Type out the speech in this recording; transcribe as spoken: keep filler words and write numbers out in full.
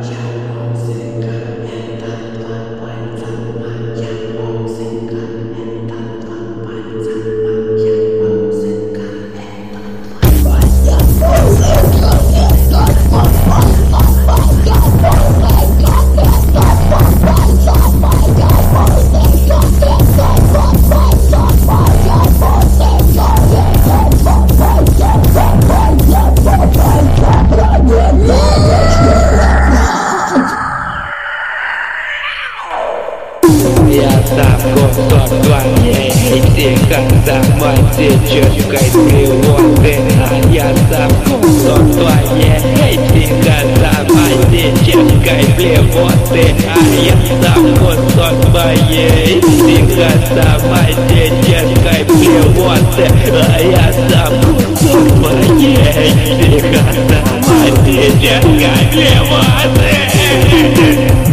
Я сам кусок твоей тихо самой течеткой природы. А я сам кусок твоей тихо самой течеткой природы. А я сам кусок твоей тихо самой течеткой природы. А я сам кусок твоей тихо самой течеткой природы.